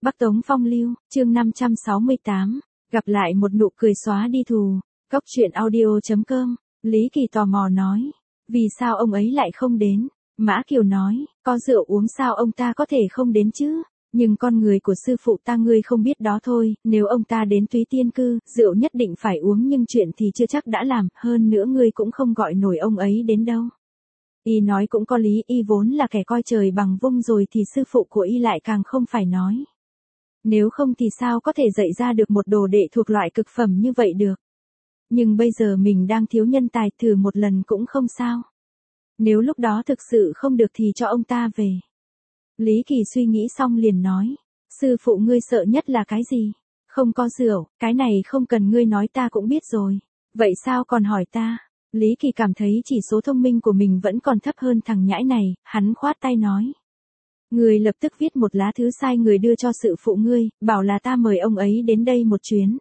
Bắc Tống Phong Lưu, chương 568, gặp lại một nụ cười xóa đi thù. Cốc truyện audio.com, Lý Kỳ tò mò nói, vì sao ông ấy lại không đến? Mã Kiều nói, có rượu uống sao ông ta có thể không đến chứ? Nhưng con người của sư phụ ta ngươi không biết đó thôi, nếu ông ta đến Túy Tiên Cư, rượu nhất định phải uống nhưng chuyện thì chưa chắc đã làm, hơn nữa ngươi cũng không gọi nổi ông ấy đến đâu. Y nói cũng có lý, y vốn là kẻ coi trời bằng vung rồi thì sư phụ của y lại càng không phải nói. Nếu không thì sao có thể dạy ra được một đồ đệ thuộc loại cực phẩm như vậy được. Nhưng bây giờ mình đang thiếu nhân tài, thử một lần cũng không sao. Nếu lúc đó thực sự không được thì cho ông ta về. Lý Kỳ suy nghĩ xong liền nói, sư phụ ngươi sợ nhất là cái gì? Không có rượu, cái này không cần ngươi nói ta cũng biết rồi. Vậy sao còn hỏi ta? Lý Kỳ cảm thấy chỉ số thông minh của mình vẫn còn thấp hơn thằng nhãi này, hắn khoát tay nói. Ngươi lập tức viết một lá thư sai người đưa cho sư phụ ngươi, bảo là ta mời ông ấy đến đây một chuyến.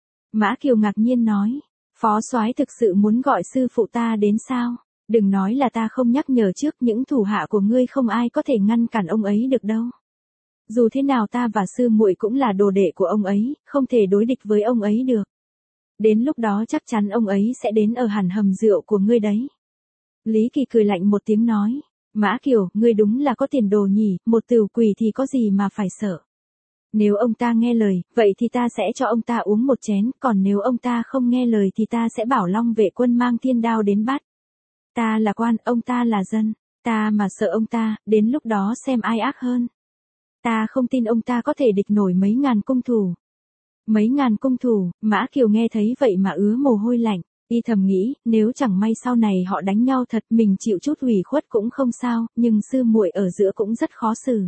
Mã Kiều ngạc nhiên nói, phó soái thực sự muốn gọi sư phụ ta đến sao? Đừng nói là ta không nhắc nhở trước, những thủ hạ của ngươi không ai có thể ngăn cản ông ấy được đâu. Dù thế nào ta và sư muội cũng là đồ đệ của ông ấy, không thể đối địch với ông ấy được. Đến lúc đó chắc chắn ông ấy sẽ đến ở hẳn hầm rượu của ngươi đấy. Lý Kỳ cười lạnh một tiếng nói, Mã Kiều, ngươi đúng là có tiền đồ nhỉ, một tửu quỷ thì có gì mà phải sợ. Nếu ông ta nghe lời, vậy thì ta sẽ cho ông ta uống một chén, còn nếu ông ta không nghe lời thì ta sẽ bảo Long Vệ Quân mang thiên đao đến bắt. Ta là quan, ông ta là dân, ta mà sợ ông ta, đến lúc đó xem ai ác hơn. Ta không tin ông ta có thể địch nổi mấy ngàn cung thủ. Mấy ngàn cung thủ, Mã Kiều nghe thấy vậy mà ứa mồ hôi lạnh, y thầm nghĩ, nếu chẳng may sau này họ đánh nhau thật mình chịu chút ủy khuất cũng không sao, nhưng sư muội ở giữa cũng rất khó xử.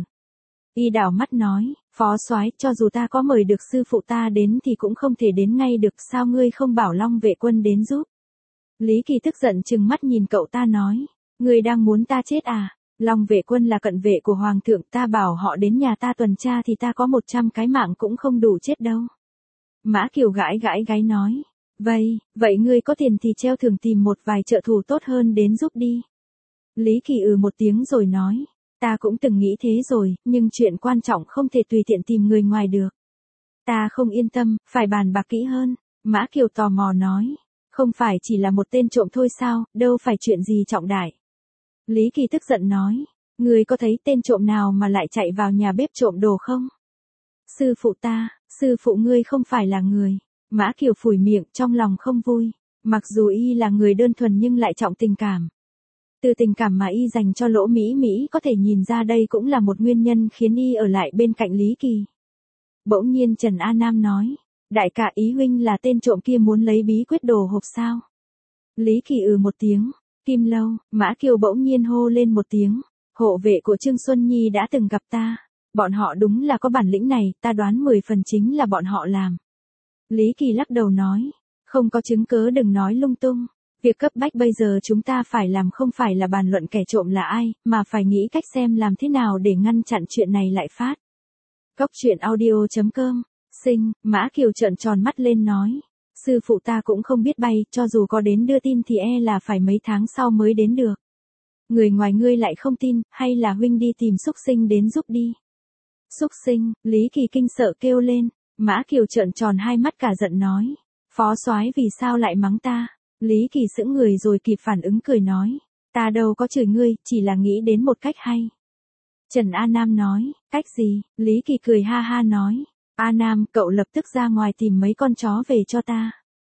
Y đảo mắt nói, phó soái, cho dù ta có mời được sư phụ ta đến thì cũng không thể đến ngay được, sao ngươi không bảo Long Vệ Quân đến giúp? Lý Kỳ tức giận trừng mắt nhìn cậu ta nói, ngươi đang muốn ta chết à? Long Vệ Quân là cận vệ của Hoàng thượng, ta bảo họ đến nhà ta tuần tra thì ta có 100 cái mạng cũng không đủ chết đâu. Mã Kiều gãi gáy nói, vậy ngươi có tiền thì treo thưởng tìm một vài trợ thủ tốt hơn đến giúp đi. Lý Kỳ một tiếng rồi nói, ta cũng từng nghĩ thế rồi, nhưng chuyện quan trọng không thể tùy tiện tìm người ngoài được. Ta không yên tâm, phải bàn bạc kỹ hơn. Mã Kiều tò mò nói, không phải chỉ là một tên trộm thôi sao, đâu phải chuyện gì trọng đại. Lý Kỳ tức giận nói, ngươi có thấy tên trộm nào mà lại chạy vào nhà bếp trộm đồ không? Sư phụ ngươi không phải là người. Mã Kiều phủi miệng, trong lòng không vui. Mặc dù y là người đơn thuần nhưng lại trọng tình cảm. Từ tình cảm mà y dành cho Lỗ Mỹ có thể nhìn ra đây cũng là một nguyên nhân khiến y ở lại bên cạnh Lý Kỳ. Bỗng nhiên Trần A Nam nói, đại ca, ý huynh là tên trộm kia muốn lấy bí quyết đồ hộp sao? Lý Kỳ một tiếng, Kim Lâu, Mã Kiều bỗng nhiên hô lên một tiếng, hộ vệ của Trương Xuân Nhi đã từng gặp ta. Bọn họ đúng là có bản lĩnh này, ta đoán 10 phần chính là bọn họ làm. Lý Kỳ lắc đầu nói, không có chứng cớ đừng nói lung tung. Việc cấp bách bây giờ chúng ta phải làm không phải là bàn luận kẻ trộm là ai, mà phải nghĩ cách xem làm thế nào để ngăn chặn chuyện này lại phát. Cốc truyện audio.com, Mã Kiều trợn tròn mắt lên nói, sư phụ ta cũng không biết bay, cho dù có đến đưa tin thì là phải mấy tháng sau mới đến được. Người ngoài ngươi lại không tin, hay là huynh đi tìm xúc sinh đến giúp đi. Xúc sinh, Lý Kỳ kinh sợ kêu lên. Mã Kiều trợn tròn hai mắt cả giận nói, phó soái vì sao lại mắng ta? Lý Kỳ sững người rồi kịp phản ứng cười nói, ta đâu có chửi ngươi, chỉ là nghĩ đến một cách hay. Trần A Nam nói, cách gì? Lý Kỳ cười ha ha nói, A Nam, cậu lập tức ra ngoài tìm mấy con chó về cho ta.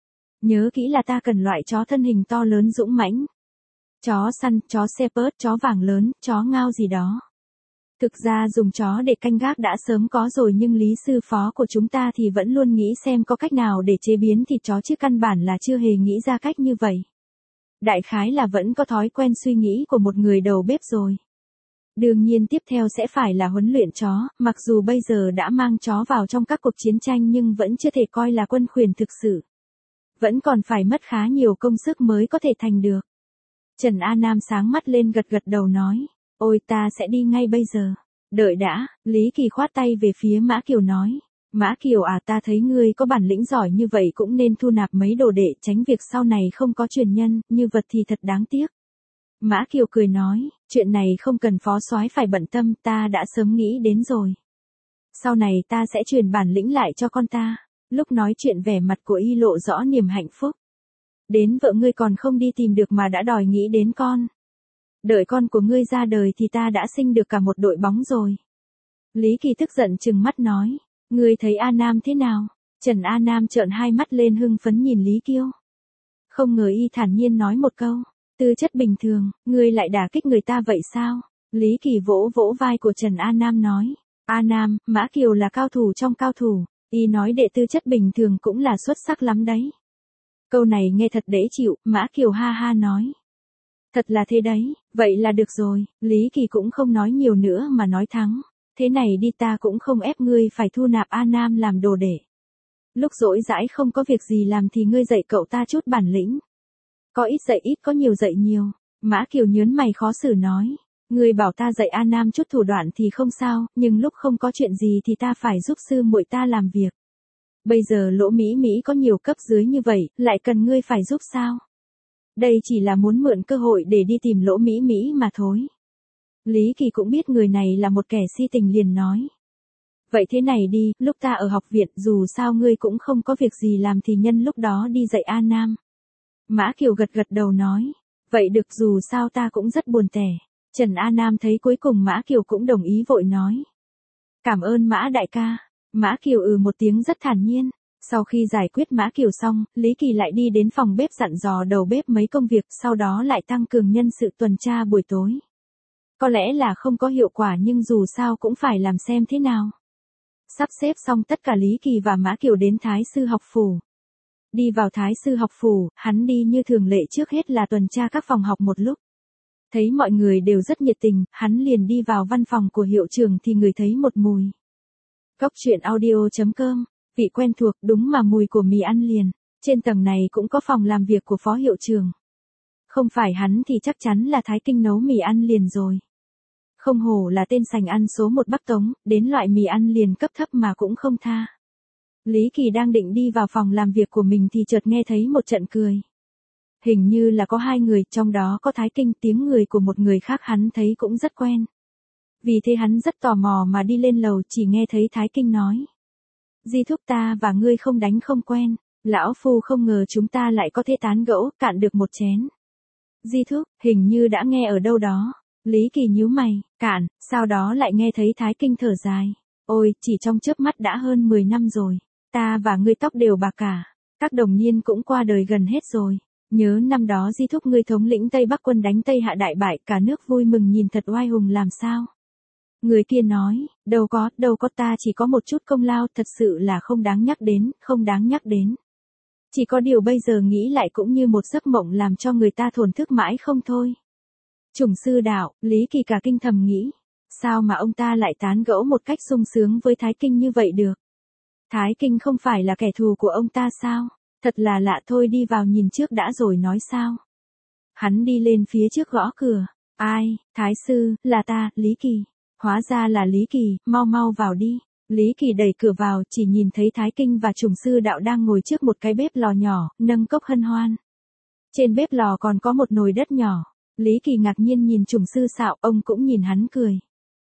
Nhớ kỹ là ta cần loại chó thân hình to lớn dũng mãnh. Chó săn, chó shepherd, chó vàng lớn, chó ngao gì đó. Thực ra dùng chó để canh gác đã sớm có rồi nhưng Lý sư phó của chúng ta thì vẫn luôn nghĩ xem có cách nào để chế biến thịt chó chứ căn bản là chưa hề nghĩ ra cách như vậy. Đại khái là vẫn có thói quen suy nghĩ của một người đầu bếp rồi. Đương nhiên tiếp theo sẽ phải là huấn luyện chó, mặc dù bây giờ đã mang chó vào trong các cuộc chiến tranh nhưng vẫn chưa thể coi là quân khuyển thực sự. Vẫn còn phải mất khá nhiều công sức mới có thể thành được. Trần A Nam sáng mắt lên gật đầu nói, ôi ta sẽ đi ngay bây giờ. Đợi đã, Lý Kỳ khoát tay về phía Mã Kiều nói, Mã Kiều à, ta thấy ngươi có bản lĩnh giỏi như vậy cũng nên thu nạp mấy đồ đệ, tránh việc sau này không có truyền nhân, như vật thì thật đáng tiếc. Mã Kiều cười nói, chuyện này không cần phó soái phải bận tâm, ta đã sớm nghĩ đến rồi. Sau này ta sẽ truyền bản lĩnh lại cho con ta. Lúc nói chuyện vẻ mặt của y lộ rõ niềm hạnh phúc. Đến vợ ngươi còn không đi tìm được mà đã đòi nghĩ đến con. Đợi con của ngươi ra đời thì ta đã sinh được cả một đội bóng rồi. Lý Kỳ tức giận trừng mắt nói. Ngươi thấy A Nam thế nào? Trần A Nam trợn hai mắt lên hưng phấn nhìn Lý Kiêu. Không ngờ y thản nhiên nói một câu. Tư chất bình thường, ngươi lại đả kích người ta vậy sao? Lý Kỳ vỗ vỗ vai của Trần A Nam nói. A Nam, Mã Kiều là cao thủ trong cao thủ. Y nói đệ tư chất bình thường cũng là xuất sắc lắm đấy. Câu này nghe thật dễ chịu, Mã Kiều ha ha nói. Thật là thế đấy, vậy là được rồi, Lý Kỳ cũng không nói nhiều nữa mà nói thắng. Thế này đi ta cũng không ép ngươi phải thu nạp A Nam làm đồ đệ. Lúc rỗi rãi không có việc gì làm thì ngươi dạy cậu ta chút bản lĩnh. Có ít dạy ít có nhiều dạy nhiều. Mã Kiều nhớn mày khó xử nói. Ngươi bảo ta dạy A Nam chút thủ đoạn thì không sao, nhưng lúc không có chuyện gì thì ta phải giúp sư muội ta làm việc. Bây giờ Lỗ Mỹ Mỹ có nhiều cấp dưới như vậy, lại cần ngươi phải giúp sao? Đây chỉ là muốn mượn cơ hội để đi tìm Lỗ Mỹ Mỹ mà thôi. Lý Kỳ cũng biết người này là một kẻ si tình liền nói. Vậy thế này đi, lúc ta ở học viện dù sao ngươi cũng không có việc gì làm thì nhân lúc đó đi dạy A Nam. Mã Kiều gật gật đầu nói. Vậy được dù sao ta cũng rất buồn tẻ. Trần A Nam thấy cuối cùng Mã Kiều cũng đồng ý vội nói. Cảm ơn Mã đại ca. Mã Kiều một tiếng rất thản nhiên. Sau khi giải quyết Mã Kiều xong, Lý Kỳ lại đi đến phòng bếp dặn dò đầu bếp mấy công việc, sau đó lại tăng cường nhân sự tuần tra buổi tối. Có lẽ là không có hiệu quả nhưng dù sao cũng phải làm xem thế nào. Sắp xếp xong tất cả Lý Kỳ và Mã Kiều đến Thái sư học phủ. Đi vào Thái sư học phủ, hắn đi như thường lệ trước hết là tuần tra các phòng học một lúc. Thấy mọi người đều rất nhiệt tình, hắn liền đi vào văn phòng của hiệu trưởng thì ngửi thấy một mùi. Cốc truyện audio.com, vị quen thuộc đúng mà mùi của mì ăn liền. Trên tầng này cũng có phòng làm việc của phó hiệu trưởng. Không phải hắn thì chắc chắn là Thái Kinh nấu mì ăn liền rồi. Không hổ là tên sành ăn số 1 Bắc Tống, đến loại mì ăn liền cấp thấp mà cũng không tha. Lý Kỳ đang định đi vào phòng làm việc của mình thì chợt nghe thấy một trận cười. Hình như là có hai người, trong đó có Thái Kinh, tiếng người của một người khác hắn thấy cũng rất quen. Vì thế hắn rất tò mò mà đi lên lầu chỉ nghe thấy Thái Kinh nói. Di thúc ta và ngươi không đánh không quen, lão phu không ngờ chúng ta lại có thể tán gẫu, cạn được một chén. Di thúc, hình như đã nghe ở đâu đó. Lý Kỳ nhíu mày, cạn, sau đó lại nghe thấy Thái Kinh thở dài. Ôi, chỉ trong chớp mắt đã hơn 10 năm rồi, ta và ngươi tóc đều bạc cả, các đồng niên cũng qua đời gần hết rồi. Nhớ năm đó Di thúc ngươi thống lĩnh Tây Bắc quân đánh Tây Hạ đại bại, cả nước vui mừng nhìn thật oai hùng làm sao. Người kia nói, đâu có ta chỉ có một chút công lao, thật sự là không đáng nhắc đến, không đáng nhắc đến. Chỉ có điều bây giờ nghĩ lại cũng như một giấc mộng làm cho người ta thổn thức mãi không thôi. Chủng sư đạo, Lý Kỳ cả kinh thầm nghĩ. Sao mà ông ta lại tán gẫu một cách sung sướng với Thái Kinh như vậy được? Thái Kinh không phải là kẻ thù của ông ta sao? Thật là lạ thôi, đi vào nhìn trước đã rồi nói sao. Hắn đi lên phía trước gõ cửa. Ai, Thái sư, là ta, Lý Kỳ. Hóa ra là Lý Kỳ, mau mau vào đi. Lý Kỳ đẩy cửa vào, chỉ nhìn thấy Thái Kinh và chủng sư đạo đang ngồi trước một cái bếp lò nhỏ, nâng cốc hân hoan. Trên bếp lò còn có một nồi đất nhỏ. Lý Kỳ ngạc nhiên nhìn chủng sư Sạo, ông cũng nhìn hắn cười.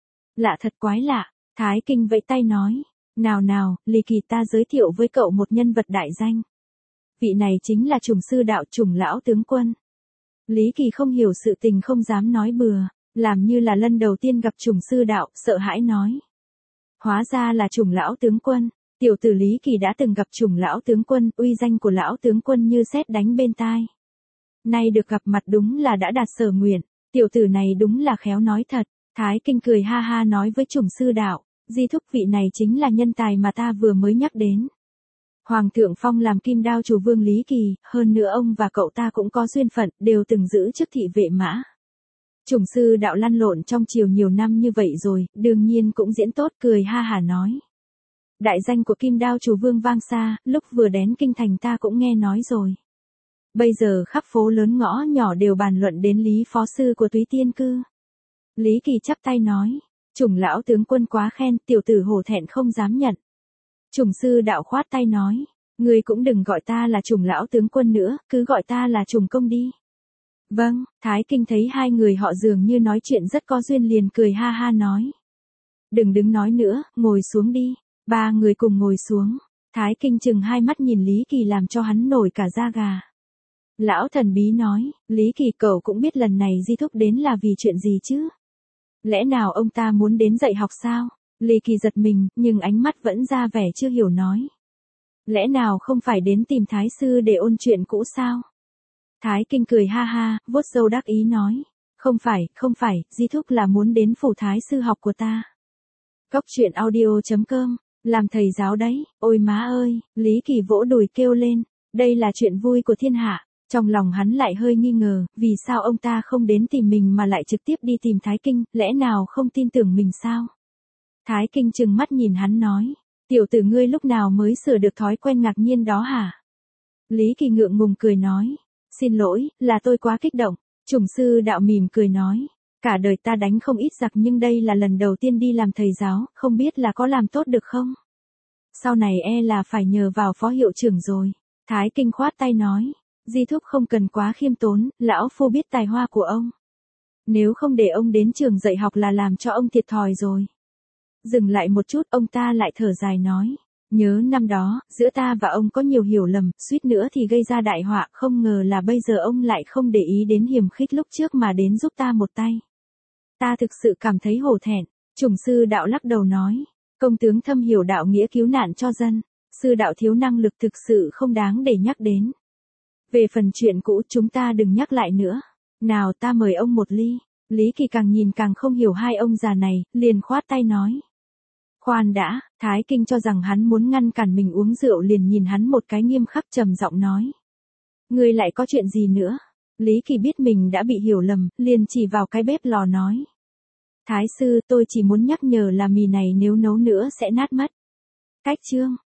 Lạ thật, quái lạ. Thái Kinh vẫy tay nói. Nào, Lý Kỳ, ta giới thiệu với cậu một nhân vật đại danh. Vị này chính là chủng sư đạo, chủng lão tướng quân. Lý Kỳ không hiểu sự tình không dám nói bừa, làm như là lần đầu tiên gặp chủng sư đạo, sợ hãi nói. Hóa ra là chủng lão tướng quân. Tiểu tử Lý Kỳ đã từng gặp chủng lão tướng quân, uy danh của lão tướng quân như sét đánh bên tai. Nay được gặp mặt đúng là đã đạt sở nguyện, tiểu tử này đúng là khéo nói thật. Thái Kinh cười ha ha nói với chủng sư đạo, Di thúc, vị này chính là nhân tài mà ta vừa mới nhắc đến. Hoàng thượng phong làm Kim Đao chủ vương Lý Kỳ, hơn nữa ông và cậu ta cũng có duyên phận, đều từng giữ chức thị vệ mã. Chủng sư đạo lăn lộn trong triều nhiều năm như vậy rồi, đương nhiên cũng diễn tốt, cười ha hả nói. Đại danh của Kim Đao chủ vương vang xa, lúc vừa đến kinh thành ta cũng nghe nói rồi. Bây giờ khắp phố lớn ngõ nhỏ đều bàn luận đến Lý phó sư của Túy Tiên Cư. Lý Kỳ chắp tay nói, chủng lão tướng quân quá khen, tiểu tử hổ thẹn không dám nhận. Chủng sư đạo khoát tay nói, ngươi cũng đừng gọi ta là chủng lão tướng quân nữa, cứ gọi ta là chủng công đi. Vâng, Thái Kinh thấy hai người họ dường như nói chuyện rất có duyên liền cười ha ha nói. Đừng đứng nói nữa, ngồi xuống đi. Ba người cùng ngồi xuống. Thái Kinh chừng hai mắt nhìn Lý Kỳ làm cho hắn nổi cả da gà. Lão thần bí nói, Lý Kỳ cậu cũng biết lần này Di Thúc đến là vì chuyện gì chứ? Lẽ nào ông ta muốn đến dạy học sao? Lý Kỳ giật mình, nhưng ánh mắt vẫn ra vẻ chưa hiểu nói. Lẽ nào không phải đến tìm Thái Sư để ôn chuyện cũ sao? Thái Kinh cười ha ha, vuốt râu đắc ý nói. Không phải, Di Thúc là muốn đến phủ Thái Sư học của ta. Cóc truyện audio.com, làm thầy giáo đấy, ôi má ơi, Lý Kỳ vỗ đùi kêu lên, đây là chuyện vui của thiên hạ. Trong lòng hắn lại hơi nghi ngờ, vì sao ông ta không đến tìm mình mà lại trực tiếp đi tìm Thái Kinh, lẽ nào không tin tưởng mình sao? Thái Kinh trừng mắt nhìn hắn nói, tiểu tử ngươi lúc nào mới sửa được thói quen ngạc nhiên đó hả? Lý Kỳ ngượng ngùng cười nói, xin lỗi, là tôi quá kích động. Chủng sư đạo mỉm cười nói, cả đời ta đánh không ít giặc nhưng đây là lần đầu tiên đi làm thầy giáo, không biết là có làm tốt được không? Sau này là phải nhờ vào phó hiệu trưởng rồi. Thái Kinh khoát tay nói, Di Thúc không cần quá khiêm tốn, lão phu biết tài hoa của ông. Nếu không để ông đến trường dạy học là làm cho ông thiệt thòi rồi. Dừng lại một chút, ông ta lại thở dài nói, nhớ năm đó, giữa ta và ông có nhiều hiểu lầm, suýt nữa thì gây ra đại họa, không ngờ là bây giờ ông lại không để ý đến hiềm khích lúc trước mà đến giúp ta một tay. Ta thực sự cảm thấy hổ thẹn. Chủng sư đạo lắc đầu nói, công tướng thâm hiểu đạo nghĩa cứu nạn cho dân, sư đạo thiếu năng lực thực sự không đáng để nhắc đến. Về phần chuyện cũ chúng ta đừng nhắc lại nữa. Nào ta mời ông một ly. Lý Kỳ càng nhìn càng không hiểu hai ông già này, liền khoát tay nói. Khoan đã, Thái Kinh cho rằng hắn muốn ngăn cản mình uống rượu liền nhìn hắn một cái nghiêm khắc trầm giọng nói. Ngươi lại có chuyện gì nữa? Lý Kỳ biết mình đã bị hiểu lầm, liền chỉ vào cái bếp lò nói. Thái sư, tôi chỉ muốn nhắc nhở là mì này nếu nấu nữa sẽ nát mất. Cách chương.